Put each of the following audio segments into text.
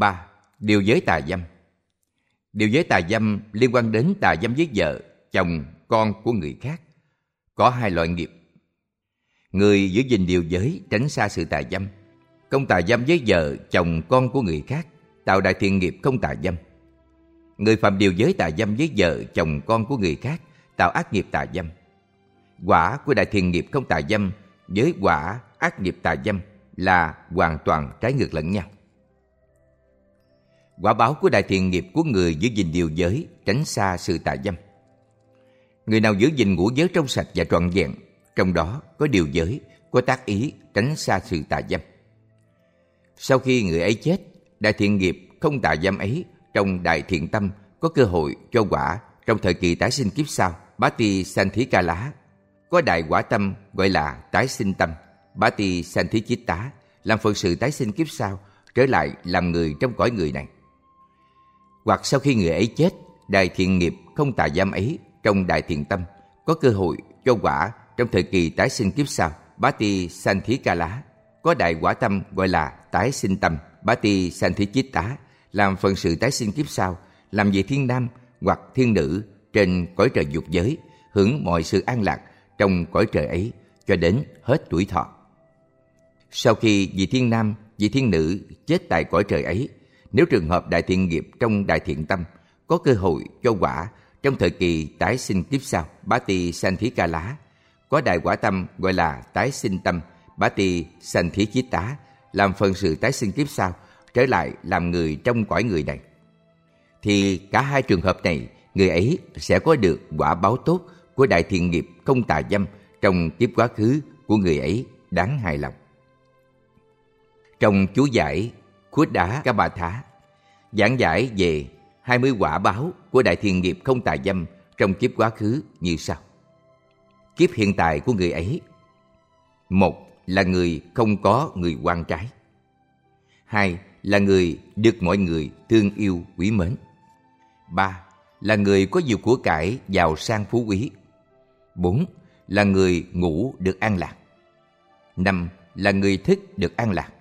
3. Điều giới tà dâm. Điều giới tà dâm liên quan đến tà dâm với vợ, chồng, con của người khác. Có hai loại nghiệp. Người giữ gìn điều giới tránh xa sự tà dâm, không tà dâm với vợ, chồng, con của người khác, tạo đại thiện nghiệp không tà dâm. Người phạm điều giới tà dâm với vợ, chồng, con của người khác, tạo ác nghiệp tà dâm. Quả của đại thiện nghiệp không tà dâm với quả ác nghiệp tà dâm là hoàn toàn trái ngược lẫn nhau. Quả báo của đại thiện nghiệp của người giữ gìn điều giới tránh xa sự tà dâm. Người nào giữ gìn ngũ giới trong sạch và trọn vẹn, trong đó có điều giới, có tác ý tránh xa sự tà dâm. Sau khi người ấy chết, đại thiện nghiệp không tà dâm ấy trong đại thiện tâm có cơ hội cho quả trong thời kỳ tái sinh kiếp sau, Bhati Santhikala. Có đại quả tâm gọi là tái sinh tâm, Bhati Santhikita, làm phận sự tái sinh kiếp sau, trở lại làm người trong cõi người này. Hoặc sau khi người ấy chết, đại thiện nghiệp không tà dâm ấy trong đại thiện tâm có cơ hội cho quả trong thời kỳ tái sinh kiếp sau, Bhati Santhikala. Có đại quả tâm gọi là tái sinh tâm, Bhati Santhikita, làm phận sự tái sinh kiếp sau, làm vị thiên nam hoặc thiên nữ trên cõi trời dục giới, hưởng mọi sự an lạc trong cõi trời ấy cho đến hết tuổi thọ. Sau khi vị thiên nam, vị thiên nữ chết tại cõi trời ấy, nếu trường hợp đại thiện nghiệp trong đại thiện tâm có cơ hội cho quả trong thời kỳ tái sinh kiếp sau, Bhati Santhikala. Có đại quả tâm gọi là tái sinh tâm, Bhati Santhikita, làm phần sự tái sinh kiếp sau, trở lại làm người trong cõi người này. Thì cả hai trường hợp này, người ấy sẽ có được quả báo tốt của đại thiện nghiệp không tà dâm trong kiếp quá khứ của người ấy, đáng hài lòng. Trong chú giải Khuddha Kabhatha giảng giải về 20 quả báo của đại thiện nghiệp không tà dâm trong kiếp quá khứ như sau. Kiếp hiện tại của người ấy: 1. Là người không có người quan trái. 2. Là người được mọi người thương yêu quý mến. 3. Là người có nhiều của cải, giàu sang phú quý. 4. Là người ngủ được an lạc. 5. Là người thức được an lạc.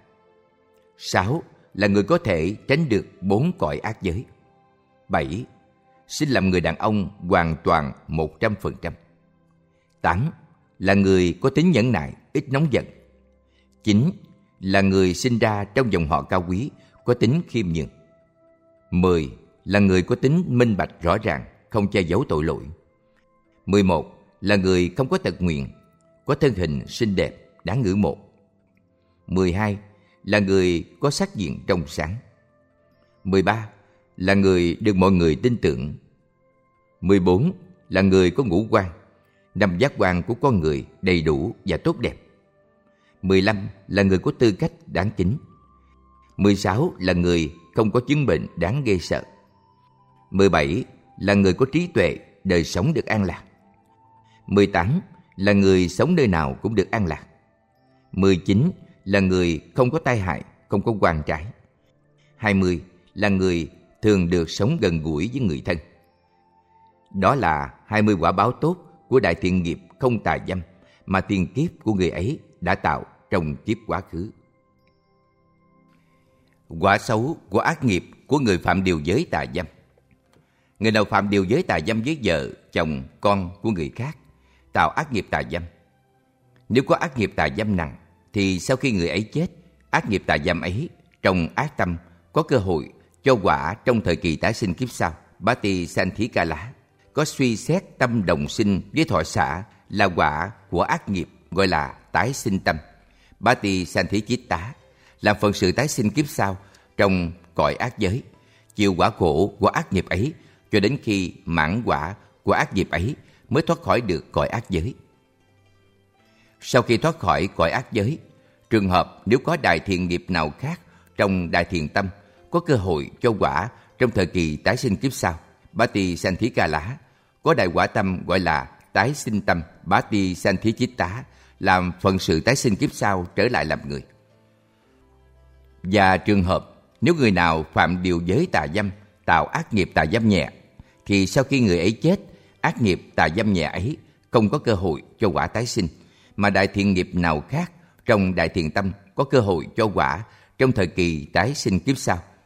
6. Là người có thể tránh được 4 cõi ác giới. 7. Sinh làm người đàn ông hoàn toàn 100%. 8. Là người có tính nhẫn nại, ít nóng giận. 9. Là người sinh ra trong dòng họ cao quý, có tính khiêm nhường. 10. Là người có tính minh bạch rõ ràng, không che giấu tội lỗi. 11. Là người không có tật nguyền, có thân hình xinh đẹp, đáng ngưỡng mộ. 12. Là người có sắc diện trong sáng. 13. Là người được mọi người tin tưởng. 14. Là người có ngũ quan, 5 giác quan của con người đầy đủ và tốt đẹp. 15. Là người có tư cách đáng kính. 16. Là người không có chứng bệnh đáng ghê sợ. 17. Là người có trí tuệ, đời sống được an lạc. 18. Là người sống nơi nào cũng được an lạc. 19. Là người không có tai hại, không có oan trái. 20. Là người thường được sống gần gũi với người thân. Đó là 20 quả báo tốt của đại thiện nghiệp không tà dâm mà tiền kiếp của người ấy đã tạo trong kiếp quá khứ. Quả xấu của ác nghiệp của người phạm điều giới tà dâm. Người nào phạm điều giới tà dâm với vợ, chồng, con của người khác, tạo ác nghiệp tà dâm. Nếu có ác nghiệp tà dâm nặng, thì sau khi người ấy chết, ác nghiệp tà dâm ấy trong ác tâm có cơ hội cho quả trong thời kỳ tái sinh kiếp sau, Bhati Santhikala. Có suy xét tâm đồng sinh với thọ xả là quả của ác nghiệp gọi là tái sinh tâm, Bhati Santhikita, làm phận sự tái sinh kiếp sau trong cõi ác giới, chịu quả khổ của ác nghiệp ấy cho đến khi mãn quả của ác nghiệp ấy mới thoát khỏi được cõi ác giới. Sau khi thoát khỏi cõi ác giới, trường hợp nếu có đại thiện nghiệp nào khác trong đại thiện tâm có cơ hội cho quả trong thời kỳ tái sinh kiếp sau, Bhati Santhikala, có đại quả tâm gọi là tái sinh tâm, Bhati Santhikita, làm phận sự tái sinh kiếp sau trở lại làm người. Và trường hợp nếu người nào phạm điều giới tà dâm, tạo ác nghiệp tà dâm nhẹ, thì sau khi người ấy chết, ác nghiệp tà dâm nhẹ ấy không có cơ hội cho quả tái sinh, mà đại thiện nghiệp nào khác trong đại thiện tâm có cơ hội cho quả trong thời kỳ tái sinh kiếp sau,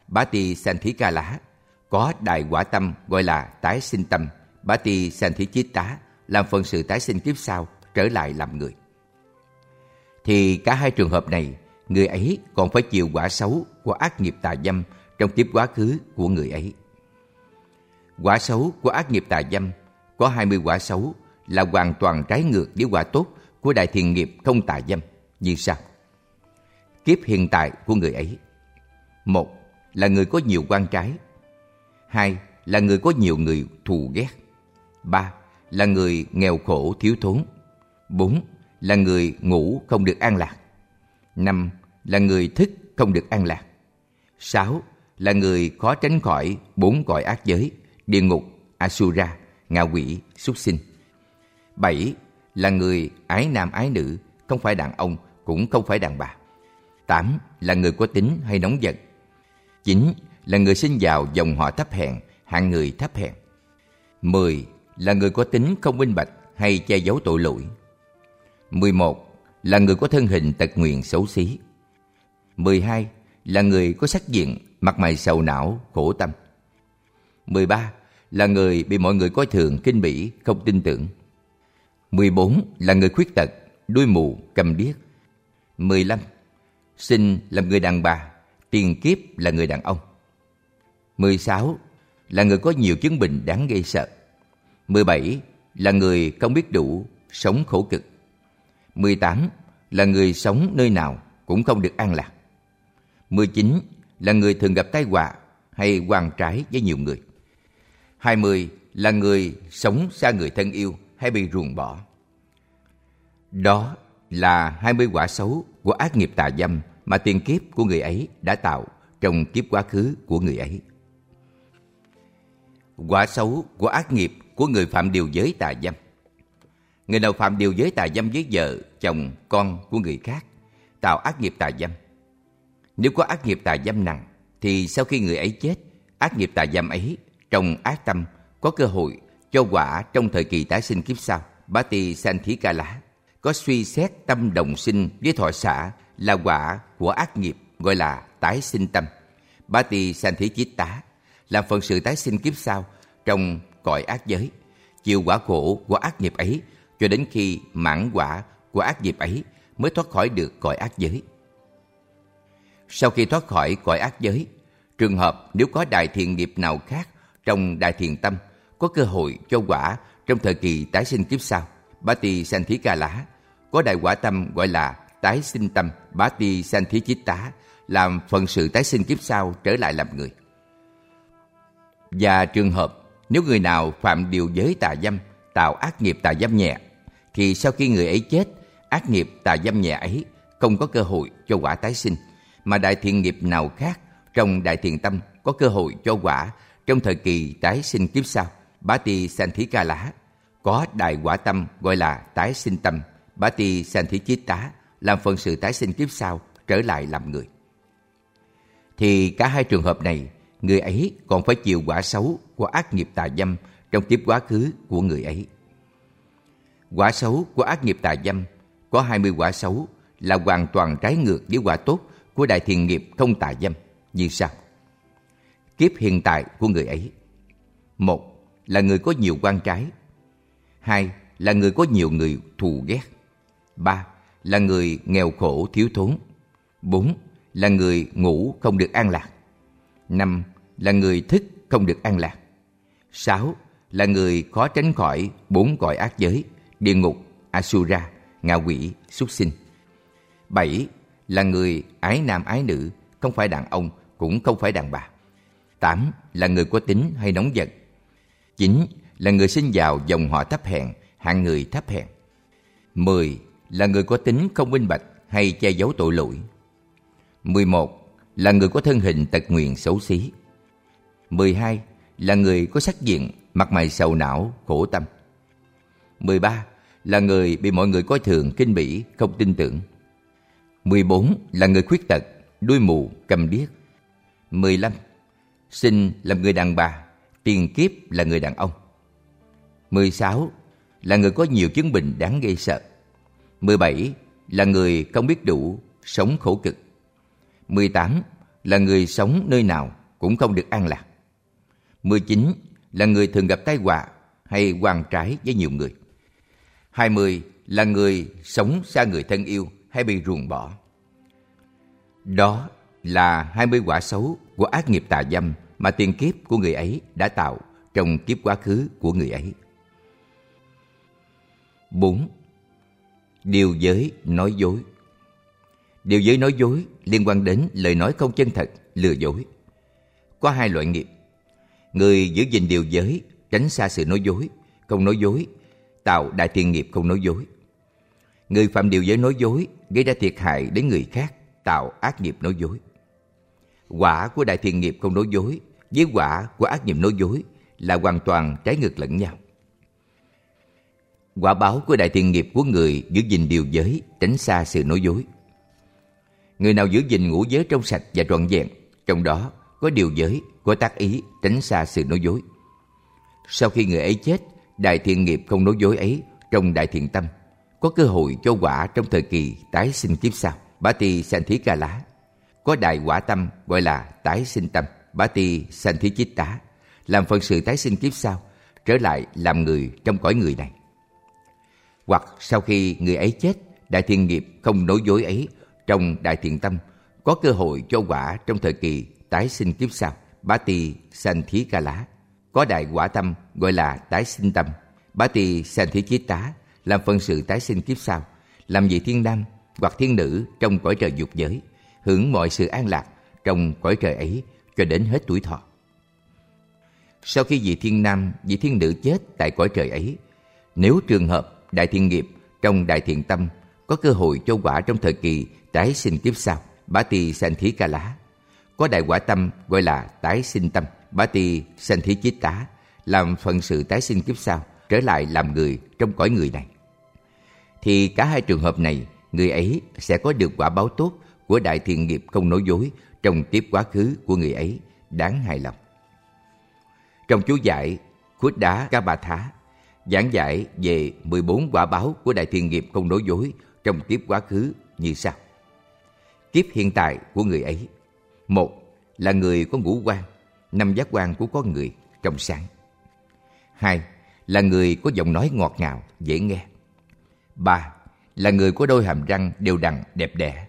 Bhati Santhikala, có đại quả tâm gọi là tái sinh tâm, Bhati Santhichitta, làm phận sự tái sinh kiếp sau trở lại làm người. Thì cả hai trường hợp này, người ấy còn phải chịu quả xấu của ác nghiệp tà dâm trong kiếp quá khứ của người ấy. Quả xấu của ác nghiệp tà dâm có 20 quả xấu là hoàn toàn trái ngược với quả tốt của đại thiện nghiệp không tà dâm như sau. Kiếp hiện tại của người ấy: 1. Là người có nhiều quan trái. 2. Là người có nhiều người thù ghét. 3. Là người nghèo khổ thiếu thốn. 4. Là người ngủ không được an lạc. 5. Là người thức không được an lạc. 6. Là người khó tránh khỏi 4 cõi ác giới: địa ngục, Asura, ngạ quỷ, súc sinh. 7. Là người ái nam ái nữ, không phải đàn ông cũng không phải đàn bà. 8. Là người có tính hay nóng giận. 9. Là người sinh vào dòng họ thấp hèn, hạng người thấp hèn. 10. Là người có tính không minh bạch hay che giấu tội lỗi. 11. Là người có thân hình tật nguyền xấu xí. 12. Là người có sắc diện, mặt mày sầu não, khổ tâm. 13. Là người bị mọi người coi thường, khinh bỉ, không tin tưởng. 14. Là người khuyết tật, đuôi mù, câm điếc. 15. Sinh làm người đàn bà, tiền kiếp là người đàn ông. 16. Là người có nhiều chứng bệnh đáng gây sợ. 17. Là người không biết đủ, sống khổ cực. 18. Là người sống nơi nào cũng không được an lạc. 19. Là người thường gặp tai họa hay oan trái với nhiều người. 20. Là người sống xa người thân yêu hay bị ruồng bỏ. Đó là 20 quả xấu của ác nghiệp tà dâm mà tiền kiếp của người ấy đã tạo trong kiếp quá khứ của người ấy. Quả xấu của ác nghiệp của người phạm điều giới tà dâm. Người nào phạm điều giới tà dâm với vợ, chồng, con của người khác, tạo ác nghiệp tà dâm. Nếu có ác nghiệp tà dâm nặng, thì sau khi người ấy chết, ác nghiệp tà dâm ấy trong ác tâm có cơ hội cho quả trong thời kỳ tái sinh kiếp sau, Bhati Santhikala, có suy xét tâm đồng sinh với thọ xả là quả của ác nghiệp gọi là tái sinh tâm, Bhati Santhichitta, làm phận sự tái sinh kiếp sau trong cõi ác giới, chịu quả khổ của ác nghiệp ấy cho đến khi mãn quả của ác nghiệp ấy mới thoát khỏi được cõi ác giới. Sau khi thoát khỏi cõi ác giới, trường hợp nếu có đại thiện nghiệp nào khác trong đại thiện tâm có cơ hội cho quả trong thời kỳ tái sinh kiếp sau, Bhati Santhikala, có đại quả tâm gọi là tái sinh tâm, Bhati Santhichitta, làm phận sự tái sinh kiếp sau trở lại làm người. Và trường hợp nếu người nào phạm điều giới tà dâm, tạo ác nghiệp tà dâm nhẹ, thì sau khi người ấy chết, ác nghiệp tà dâm nhẹ ấy không có cơ hội cho quả tái sinh, mà đại thiện nghiệp nào khác trong đại thiện tâm có cơ hội cho quả trong thời kỳ tái sinh kiếp sau, Bhati Santhikala, có đại quả tâm gọi là tái sinh tâm, Bhati Santhichitta, làm phận sự tái sinh kiếp sau trở lại làm người. Thì cả hai trường hợp này, người ấy còn phải chịu quả xấu của ác nghiệp tà dâm trong kiếp quá khứ của người ấy. Quả xấu của ác nghiệp tà dâm có 20 quả xấu là hoàn toàn trái ngược với quả tốt của đại thiện nghiệp không tà dâm như sau. Kiếp hiện tại của người ấy: 1. Là người có nhiều quan trái. 2. Là người có nhiều người thù ghét. 3. Là người nghèo khổ thiếu thốn. 4. Là người ngủ không được an lạc. 5. Là người thức không được an lạc. 6. Là người khó tránh khỏi 4 cõi ác giới: địa ngục, Asura, ngạ quỷ, súc sinh. 7. Là người ái nam ái nữ, không phải đàn ông cũng không phải đàn bà. 8. Là người có tính hay nóng giận. 9. Là người sinh vào dòng họ thấp hèn, hạng người thấp hèn. 10. Là người có tính không minh bạch hay che giấu tội lỗi. 11. Là người có thân hình tật nguyền xấu xí. 12. Là người có sắc diện, mặt mày sầu não, khổ tâm. 13. Là người bị mọi người coi thường, khinh bỉ, không tin tưởng. 14. Là người khuyết tật, đuôi mù, câm điếc. 15. Sinh làm người đàn bà, tiền kiếp là người đàn ông. 16. Là người có nhiều chứng bệnh đáng gây sợ. 17. Là người không biết đủ, sống khổ cực. 18. là người sống nơi nào cũng không được an lạc. 19 là người thường gặp tai họa hay oan trái với nhiều người. 20 là người sống xa người thân yêu hay bị ruồng bỏ. Đó là 20 quả xấu của ác nghiệp tà dâm mà tiền kiếp của người ấy đã tạo trong kiếp quá khứ của người ấy. 4. Điều giới nói dối. Điều giới nói dối liên quan đến lời nói không chân thật, lừa dối. Có hai loại nghiệp. Người giữ gìn điều giới, tránh xa sự nói dối, không nói dối, tạo đại thiện nghiệp không nói dối. Người phạm điều giới nói dối gây ra thiệt hại đến người khác, tạo ác nghiệp nói dối. Quả của đại thiện nghiệp không nói dối với quả của ác nghiệp nói dối là hoàn toàn trái ngược lẫn nhau. Quả báo của đại thiện nghiệp của người giữ gìn điều giới, tránh xa sự nói dối. Người nào giữ gìn ngũ giới trong sạch và trọn vẹn, trong đó có điều giới, có tác ý, tránh xa sự nói dối. Sau khi người ấy chết, đại thiện nghiệp không nói dối ấy trong đại thiện tâm có cơ hội cho quả trong thời kỳ tái sinh kiếp sau, Bhati Santhikala. Có đại quả tâm gọi là tái sinh tâm, Bhati Santichitta, làm phận sự tái sinh kiếp sau, trở lại làm người trong cõi người này. Hoặc sau khi người ấy chết, đại thiện nghiệp không nói dối ấy trong đại thiện tâm có cơ hội cho quả trong thời kỳ tái sinh kiếp sau, Bhati Santhikala. Có đại quả tâm gọi là tái sinh tâm, Bhati Santichitta, làm phận sự tái sinh kiếp sau, làm vị thiên nam hoặc thiên nữ trong cõi trời dục giới, hưởng mọi sự an lạc trong cõi trời ấy cho đến hết tuổi thọ. Sau khi vị thiên nam, vị thiên nữ chết tại cõi trời ấy, nếu trường hợp đại thiện nghiệp trong đại thiện tâm có cơ hội cho quả trong thời kỳ tái sinh kiếp sau, Bhati Santhikala. Có đại quả tâm gọi là tái sinh tâm, Bhati Santichitta, làm phận sự tái sinh kiếp sau, trở lại làm người trong cõi người này. Thì cả hai trường hợp này, người ấy sẽ có được quả báo tốt của đại thiện nghiệp không nói dối trong kiếp quá khứ của người ấy, đáng hài lòng. Trong chú giải Khuddakabhatha giảng giải về 14 quả báo của đại thiện nghiệp không nói dối trong kiếp quá khứ như sau. Kiếp hiện tại của người ấy: 1. Là người có ngũ quan, 5 giác quan của con người trong sáng. 2. Là người có giọng nói ngọt ngào, dễ nghe. 3. Là người có đôi hàm răng đều đặn, đẹp đẽ.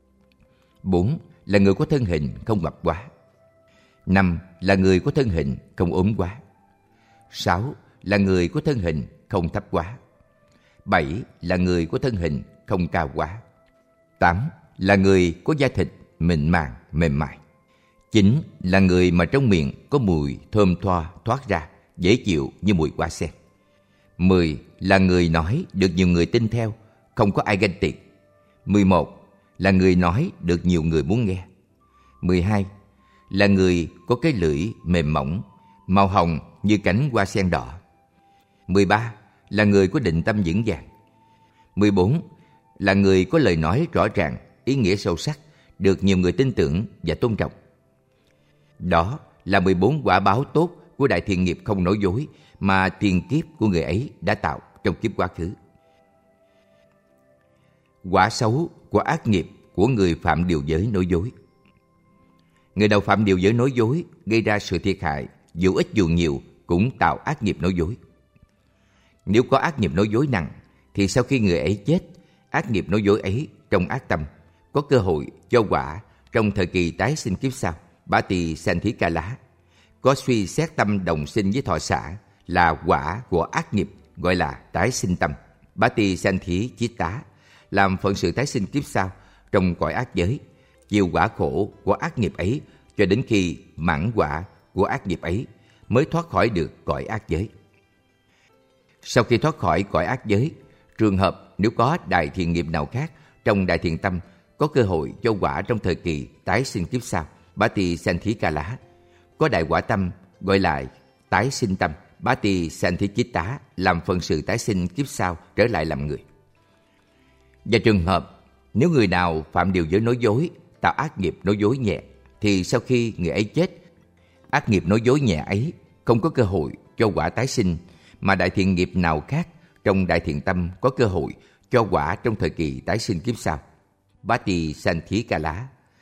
4. Là người có thân hình không mập quá. 5. Là người có thân hình không ốm quá. 6. Là người có thân hình không thấp quá. 7. Là người có thân hình không cao quá. 8. Là người có da thịt mịn màng, mềm mại. 9. Là người mà trong miệng có mùi thơm tho thoát ra, dễ chịu như mùi hoa sen. 10. Là người nói được nhiều người tin theo, không có ai ganh tị. 11. Là người nói được nhiều người muốn nghe. 12. Là người có cái lưỡi mềm mỏng, màu hồng như cánh hoa sen đỏ. 13. Là người có định tâm vững vàng. 14. Là người có lời nói rõ ràng, ý nghĩa sâu sắc, được nhiều người tin tưởng và tôn trọng. Đó là 14 quả báo tốt của đại thiện nghiệp không nói dối mà tiền kiếp của người ấy đã tạo trong kiếp quá khứ. Quả xấu của ác nghiệp của người phạm điều giới nói dối. Người nào phạm điều giới nói dối gây ra sự thiệt hại, dù ít dù nhiều cũng tạo ác nghiệp nói dối. Nếu có ác nghiệp nói dối nặng thì sau khi người ấy chết, ác nghiệp nói dối ấy trong ác tâm có cơ hội cho quả trong thời kỳ tái sinh kiếp sau, Bhati Santhikala. Có suy xét tâm đồng sinh với thọ xả là quả của ác nghiệp gọi là tái sinh tâm, Bhati Santichitta, làm phận sự tái sinh kiếp sau trong cõi ác giới, chịu quả khổ của ác nghiệp ấy cho đến khi mãn quả của ác nghiệp ấy mới thoát khỏi được cõi ác giới. Sau khi thoát khỏi cõi ác giới, trường hợp nếu có đại thiện nghiệp nào khác trong đại thiện tâm có cơ hội cho quả trong thời kỳ tái sinh kiếp sau, Bhati Santhikala. Có đại quả tâm gọi là tái sinh tâm, Bhati Santichitta, làm phận sự tái sinh kiếp sau trở lại làm người. Và trường hợp nếu người nào phạm điều giới nói dối, tạo ác nghiệp nói dối nhẹ, thì sau khi người ấy chết, ác nghiệp nói dối nhẹ ấy không có cơ hội cho quả tái sinh, mà đại thiện nghiệp nào khác trong đại thiện tâm có cơ hội cho quả trong thời kỳ tái sinh kiếp sau, Bhati Santhikala.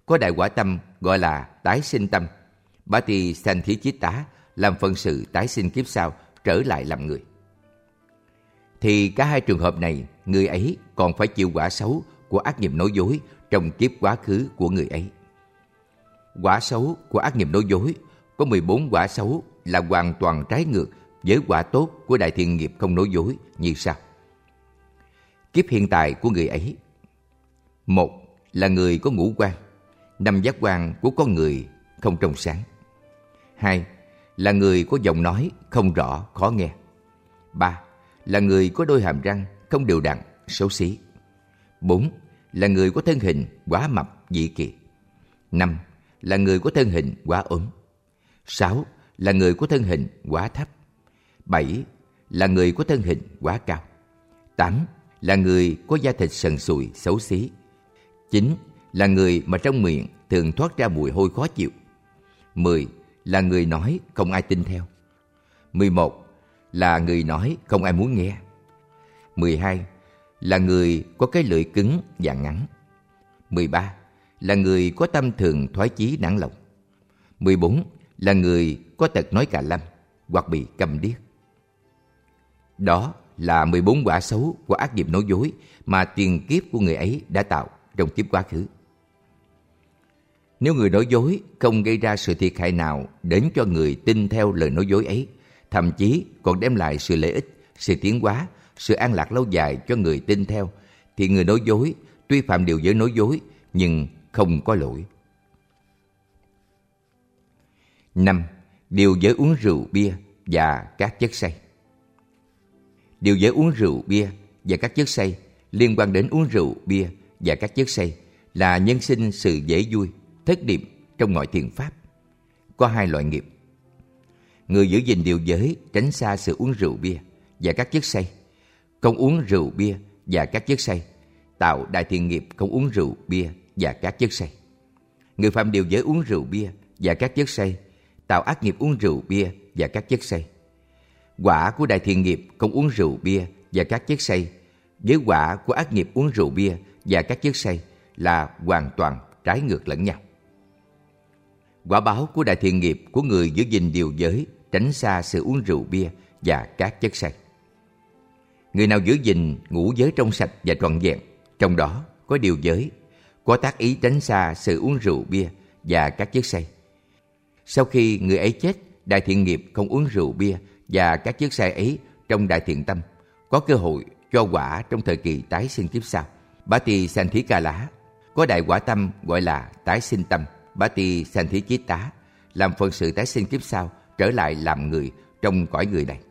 có đại quả tâm gọi là tái sinh tâm, Bhati Santhi Chitta, làm phận sự tái sinh kiếp sau trở lại làm người. Thì cả hai trường hợp này, người ấy còn phải chịu quả xấu của ác nghiệp nói dối trong kiếp quá khứ của người ấy. Quả xấu của ác nghiệp nói dối có 14 quả xấu là hoàn toàn trái ngược với quả tốt của đại thiện nghiệp không nói dối như sau. Kiếp hiện tại của người ấy: 1. Là người có ngũ quan, 5 giác quan của con người không trong sáng. 2. Là người có giọng nói không rõ, khó nghe. 3. Là người có đôi hàm răng không đều đặn, xấu xí. 4. Là người có thân hình quá mập, dị kỳ. 5. Là người có thân hình quá ốm. 6. Là người có thân hình quá thấp. 7. Là người có thân hình quá cao. 8. Là người có da thịt sần sùi, xấu xí. 9. Là người mà trong miệng thường thoát ra mùi hôi khó chịu. 10. Là người nói không ai tin theo. 11. Là người nói không ai muốn nghe. 12. Là người có cái lưỡi cứng và ngắn. 13. Là người có tâm thường thoái chí nản lòng. 14. Là người có tật nói cà lâm hoặc bị câm điếc. Đó là 14 quả xấu của ác nghiệp nói dối mà tiền kiếp của người ấy đã tạo trong kiếp quá khứ. Nếu người nói dối không gây ra sự thiệt hại nào đến cho người tin theo lời nói dối ấy, thậm chí còn đem lại sự lợi ích, sự tiến hóa, sự an lạc lâu dài cho người tin theo, thì người nói dối tuy phạm điều giới nói dối nhưng không có lỗi. 5. Điều giới uống rượu bia và các chất say. Điều giới uống rượu bia và các chất say liên quan đến uống rượu bia và các chất say là nhân sinh sự dễ vui, thất niệm trong mọi thiện pháp. Có hai loại nghiệp. Người giữ gìn điều giới tránh xa sự uống rượu bia và các chất say, không uống rượu bia và các chất say, tạo đại thiện nghiệp không uống rượu bia và các chất say. Người phạm điều giới uống rượu bia và các chất say, tạo ác nghiệp uống rượu bia và các chất say. Quả của đại thiện nghiệp không uống rượu bia và các chất say với quả của ác nghiệp uống rượu bia và các chất say là hoàn toàn trái ngược lẫn nhau. Quả báo của đại thiện nghiệp của người giữ gìn điều giới tránh xa sự uống rượu bia và các chất say. Người nào giữ gìn ngũ giới trong sạch và trọn vẹn, trong đó có điều giới, có tác ý tránh xa sự uống rượu bia và các chất say. Sau khi người ấy chết, đại thiện nghiệp không uống rượu bia và các chất say ấy trong đại thiện tâm có cơ hội cho quả trong thời kỳ tái sinh kiếp sau, Bhati Santhi Kala, có đại quả tâm gọi là tái sinh tâm, Bhati Santhi Chitta, làm phận sự tái sinh kiếp sau trở lại làm người trong cõi người này.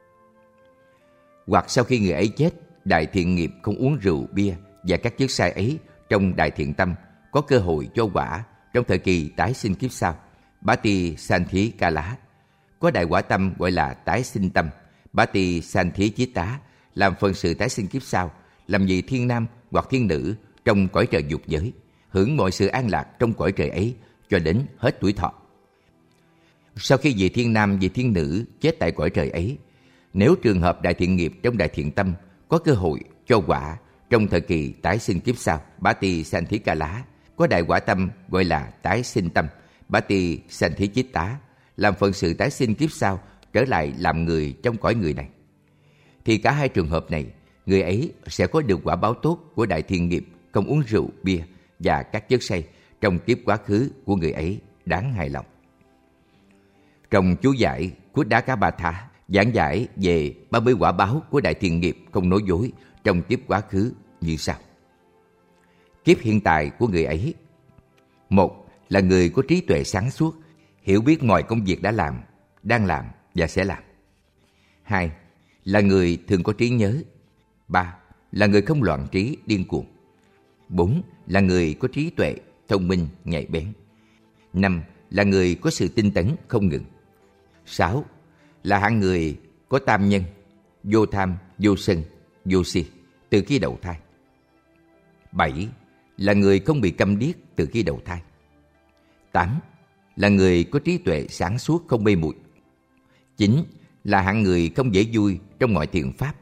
Hoặc sau khi người ấy chết, đại thiện nghiệp không uống rượu bia và các chất say ấy trong đại thiện tâm có cơ hội cho quả trong thời kỳ tái sinh kiếp sau, Bhati Santhi Kala, có đại quả tâm gọi là tái sinh tâm, Bhati Santhi Chitta, làm phận sự tái sinh kiếp sau, làm vị thiên nam hoặc thiên nữ trong cõi trời dục giới, hưởng mọi sự an lạc trong cõi trời ấy cho đến hết tuổi thọ. Sau khi vị thiên nam, vị thiên nữ chết tại cõi trời ấy, nếu trường hợp đại thiện nghiệp trong đại thiện tâm có cơ hội cho quả trong thời kỳ tái sinh kiếp sau, Bhati Santhi Kala, có đại quả tâm gọi là tái sinh tâm, Bhati Santhi Chitta, làm phận sự tái sinh kiếp sau trở lại làm người trong cõi người này. Thì cả hai trường hợp này, người ấy sẽ có được quả báo tốt của đại thiện nghiệp không uống rượu bia và các chất say trong kiếp quá khứ của người ấy đáng hài lòng. Trong chú giải Kuddakabhatha giảng giải về 30 quả báo của đại thiện nghiệp không nói dối trong kiếp quá khứ như sau. Kiếp hiện tại của người ấy: 1. Là người có trí tuệ sáng suốt, hiểu biết mọi công việc đã làm, đang làm và sẽ làm. 2. Là người thường có trí nhớ. 3. Là người không loạn trí, điên cuồng. 4. Là người có trí tuệ, thông minh, nhạy bén. 5. Là người có sự tinh tấn không ngừng. 6. Là hạng người có tam nhân, vô tham, vô sân, vô si từ khi đầu thai. 7. Là người không bị câm điếc từ khi đầu thai. 8. Là người có trí tuệ sáng suốt không mê muội. 9. Là hạng người không dễ vui trong mọi thiện pháp.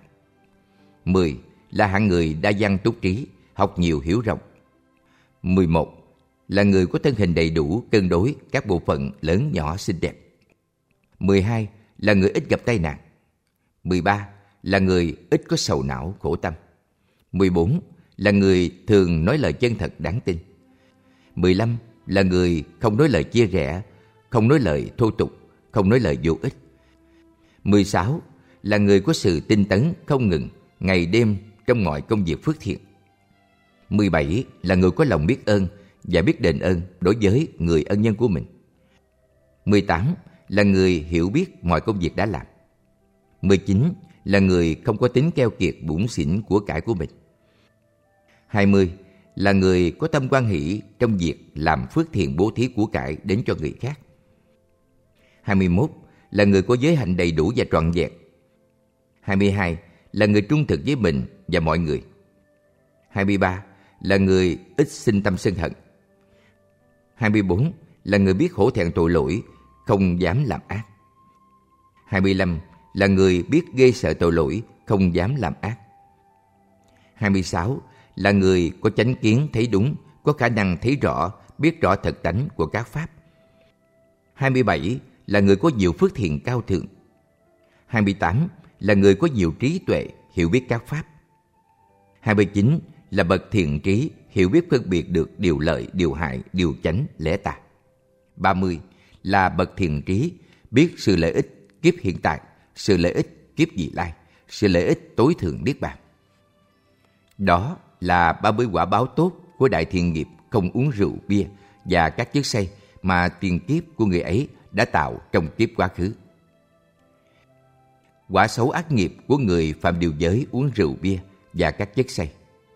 10. Là hạng người đa văn túc trí, học nhiều hiểu rộng. 11. là người có thân hình đầy đủ, cân đối các bộ phận lớn nhỏ xinh đẹp. 12. Là người ít gặp tai nạn. 13. Là người ít có sầu não, khổ tâm. 14. Là người thường nói lời chân thật đáng tin. 15. Là người không nói lời chia rẽ, không nói lời thô tục, không nói lời vô ích. 16. Là người có sự tinh tấn không ngừng, ngày đêm trong mọi công việc phước thiện. 17. Là người có lòng biết ơn và biết đền ơn đối với người ân nhân của mình. 18. Là người hiểu biết mọi công việc đã làm. 19. Là người không có tính keo kiệt bủn xỉn của cải của mình. 20. Là người có tâm hoan hỷ trong việc làm phước thiện bố thí của cải đến cho người khác. 21. Là người có giới hạnh đầy đủ và trọn vẹn. 22. Là người trung thực với mình và mọi người. 23. Là người ít sinh tâm sân hận. 24. Là người biết hổ thẹn tội lỗi, không dám làm ác. 25. Là người biết ghê sợ tội lỗi, không dám làm ác. 26. Là người có chánh kiến thấy đúng, có khả năng thấy rõ, biết rõ thật tánh của các pháp. 27. Là người có nhiều phước thiện cao thượng. 28. Là người có nhiều trí tuệ, hiểu biết các pháp. 29. Là bậc thiện trí, hiểu biết phân biệt được điều lợi, điều hại, điều chánh, lẽ tà. 30. Là bậc thiện trí, biết sự lợi ích kiếp hiện tại, sự lợi ích kiếp vị lai, sự lợi ích tối thượng niết bàn. Đó là 30 quả báo tốt của đại thiện nghiệp không uống rượu bia và các chất say mà tiền kiếp của người ấy đã tạo trong kiếp quá khứ. Quả xấu ác nghiệp của người phạm điều giới uống rượu bia và các chất say.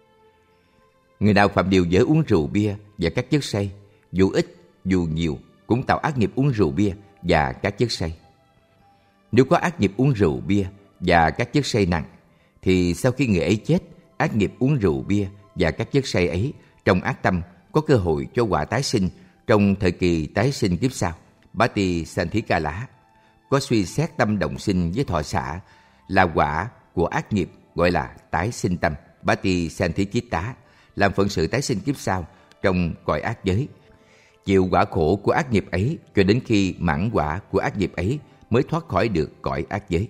Người nào phạm điều giới uống rượu bia và các chất say, dù ít dù nhiều cũng tạo ác nghiệp uống rượu bia và các chất say. Nếu có ác nghiệp uống rượu bia và các chất say nặng, thì sau khi người ấy chết, ác nghiệp uống rượu bia và các chất say ấy trong ác tâm có cơ hội cho quả tái sinh trong thời kỳ tái sinh kiếp sau. Bhati Santhikala có suy xét tâm đồng sinh với thọ xả là quả của ác nghiệp, gọi là tái sinh tâm. Bhati Santhikita làm phận sự tái sinh kiếp sau trong cõi ác giới, chịu quả khổ của ác nghiệp ấy cho đến khi mãn quả của ác nghiệp ấy mới thoát khỏi được cõi ác giới.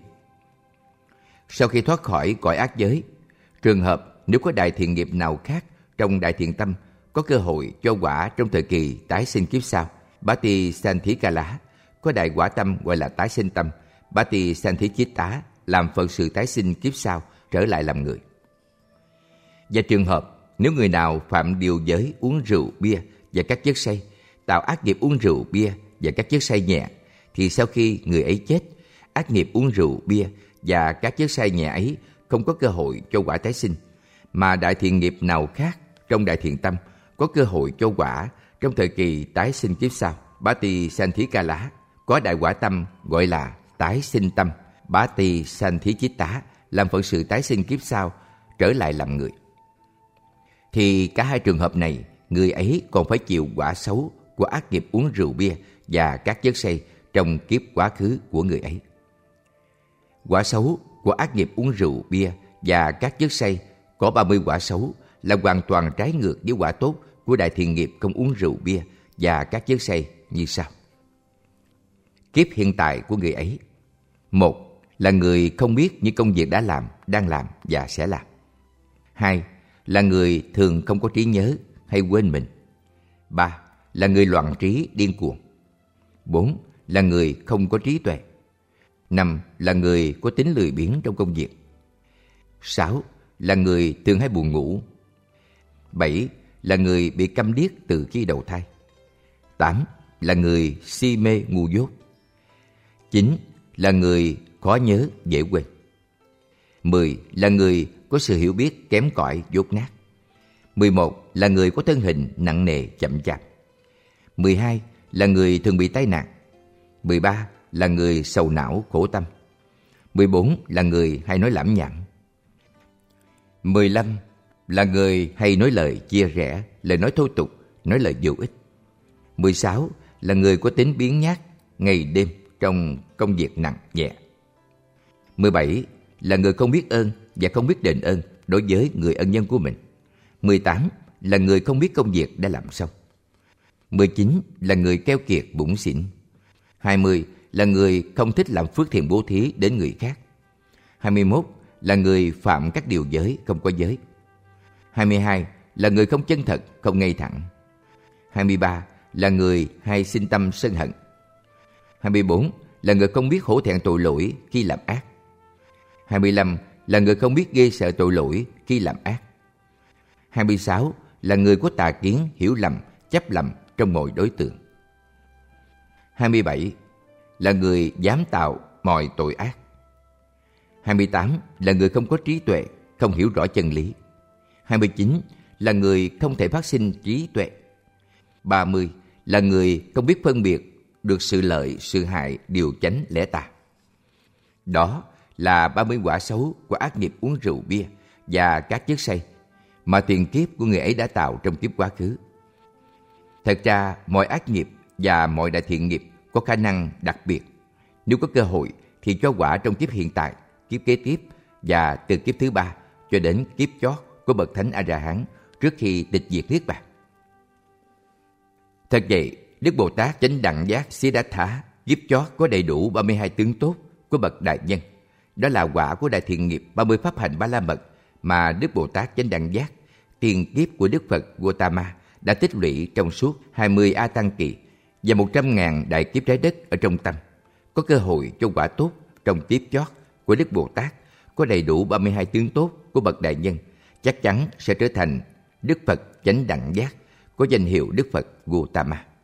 Sau khi thoát khỏi cõi ác giới, trường hợp nếu có đại thiện nghiệp nào khác trong đại thiện tâm có cơ hội cho quả trong thời kỳ tái sinh kiếp sau, Bhati Santhikala có đại quả tâm gọi là tái sinh tâm. Bhati Santhikita làm phận sự tái sinh kiếp sau trở lại làm người. Và trường hợp nếu người nào phạm điều giới uống rượu bia và các chất say, tạo ác nghiệp uống rượu bia và các chất say nhẹ, thì sau khi người ấy chết, ác nghiệp uống rượu bia và các chất say nhẹ ấy không có cơ hội cho quả tái sinh, mà đại thiện nghiệp nào khác trong đại thiện tâm có cơ hội cho quả trong thời kỳ tái sinh kiếp sau. Bhati Santhikala có đại quả tâm gọi là tái sinh tâm. Bhati Santhikita làm phận sự tái sinh kiếp sau trở lại làm người. Thì cả hai trường hợp này, người ấy còn phải chịu quả xấu của ác nghiệp uống rượu bia và các chất say trong kiếp quá khứ của người ấy. Quả xấu của ác nghiệp uống rượu bia và các chất say có 30 quả xấu là hoàn toàn trái ngược với quả tốt của đại thiện nghiệp không uống rượu bia và các chất say như sau. Kiếp hiện tại của người ấy: 1. Là người không biết những công việc đã làm, đang làm và sẽ làm. 2. Là người thường không có trí nhớ hay quên mình. 3. Là người loạn trí, điên cuồng. 4. Là người không có trí tuệ. 5. Là người có tính lười biếng trong công việc. 6. Là người thường hay buồn ngủ. 7. Là người bị câm điếc từ khi đầu thai. 8. Là người si mê ngu dốt. 9. Là người khó nhớ, dễ quên. 10. Là người có sự hiểu biết kém cỏi, dốt nát. 11. Là người có thân hình nặng nề, chậm chạp. 12. Là người thường bị tai nạn. 13. Là người sầu não, khổ tâm. 14. Là người hay nói lảm nhảm. 15. Là người hay nói lời chia rẽ, lời nói thô tục, nói lời vô ích. 16. Là người có tính biếng nhác, ngày đêm trong công việc nặng nhẹ. 17. Là người không biết ơn và không biết đền ơn đối với người ân nhân của mình. 18. Là người không biết công việc đã làm xong. 19 là người keo kiệt bủn xỉn. 20 là người không thích làm phước thiện bố thí đến người khác. 21 là người phạm các điều giới không có giới. 22 là người không chân thật, không ngay thẳng. 23 là người hay sinh tâm sân hận. 24 là người không biết hổ thẹn tội lỗi khi làm ác. 25 là người không biết ghê sợ tội lỗi khi làm ác. 26 là người có tà kiến, hiểu lầm, chấp lầm trong mọi đối tượng. 27 là người dám tạo mọi tội ác. 28 là người không có trí tuệ, không hiểu rõ chân lý. 29 là người không thể phát sinh trí tuệ. 30 là người không biết phân biệt được sự lợi, sự hại, điều chánh, lẽ tà. Đó là 30 quả xấu của ác nghiệp uống rượu bia và các chất say mà tiền kiếp của người ấy đã tạo trong kiếp quá khứ. Thật ra, mọi ác nghiệp và mọi đại thiện nghiệp có khả năng đặc biệt. Nếu có cơ hội thì cho quả trong kiếp hiện tại, kiếp kế tiếp và từ kiếp thứ 3 cho đến kiếp chót của bậc Thánh A-la-hán trước khi tịch diệt niết bàn. Thật vậy, Đức Bồ Tát Chánh Đẳng Giác Siddhartha kiếp chót có đầy đủ 32 tướng tốt của bậc đại nhân. Đó là quả của đại thiện nghiệp 30 pháp hành Ba La Mật mà Đức Bồ Tát Chánh Đẳng Giác, tiền kiếp của Đức Phật Gautama, đã tích lũy trong suốt 20 A Tăng Kỳ và 100.000 đại kiếp trái đất ở trong tâm. Có cơ hội cho quả tốt trong kiếp chót của Đức Bồ Tát có đầy đủ 32 tướng tốt của bậc đại nhân, chắc chắn sẽ trở thành Đức Phật Chánh Đẳng Giác, có danh hiệu Đức Phật Gautama.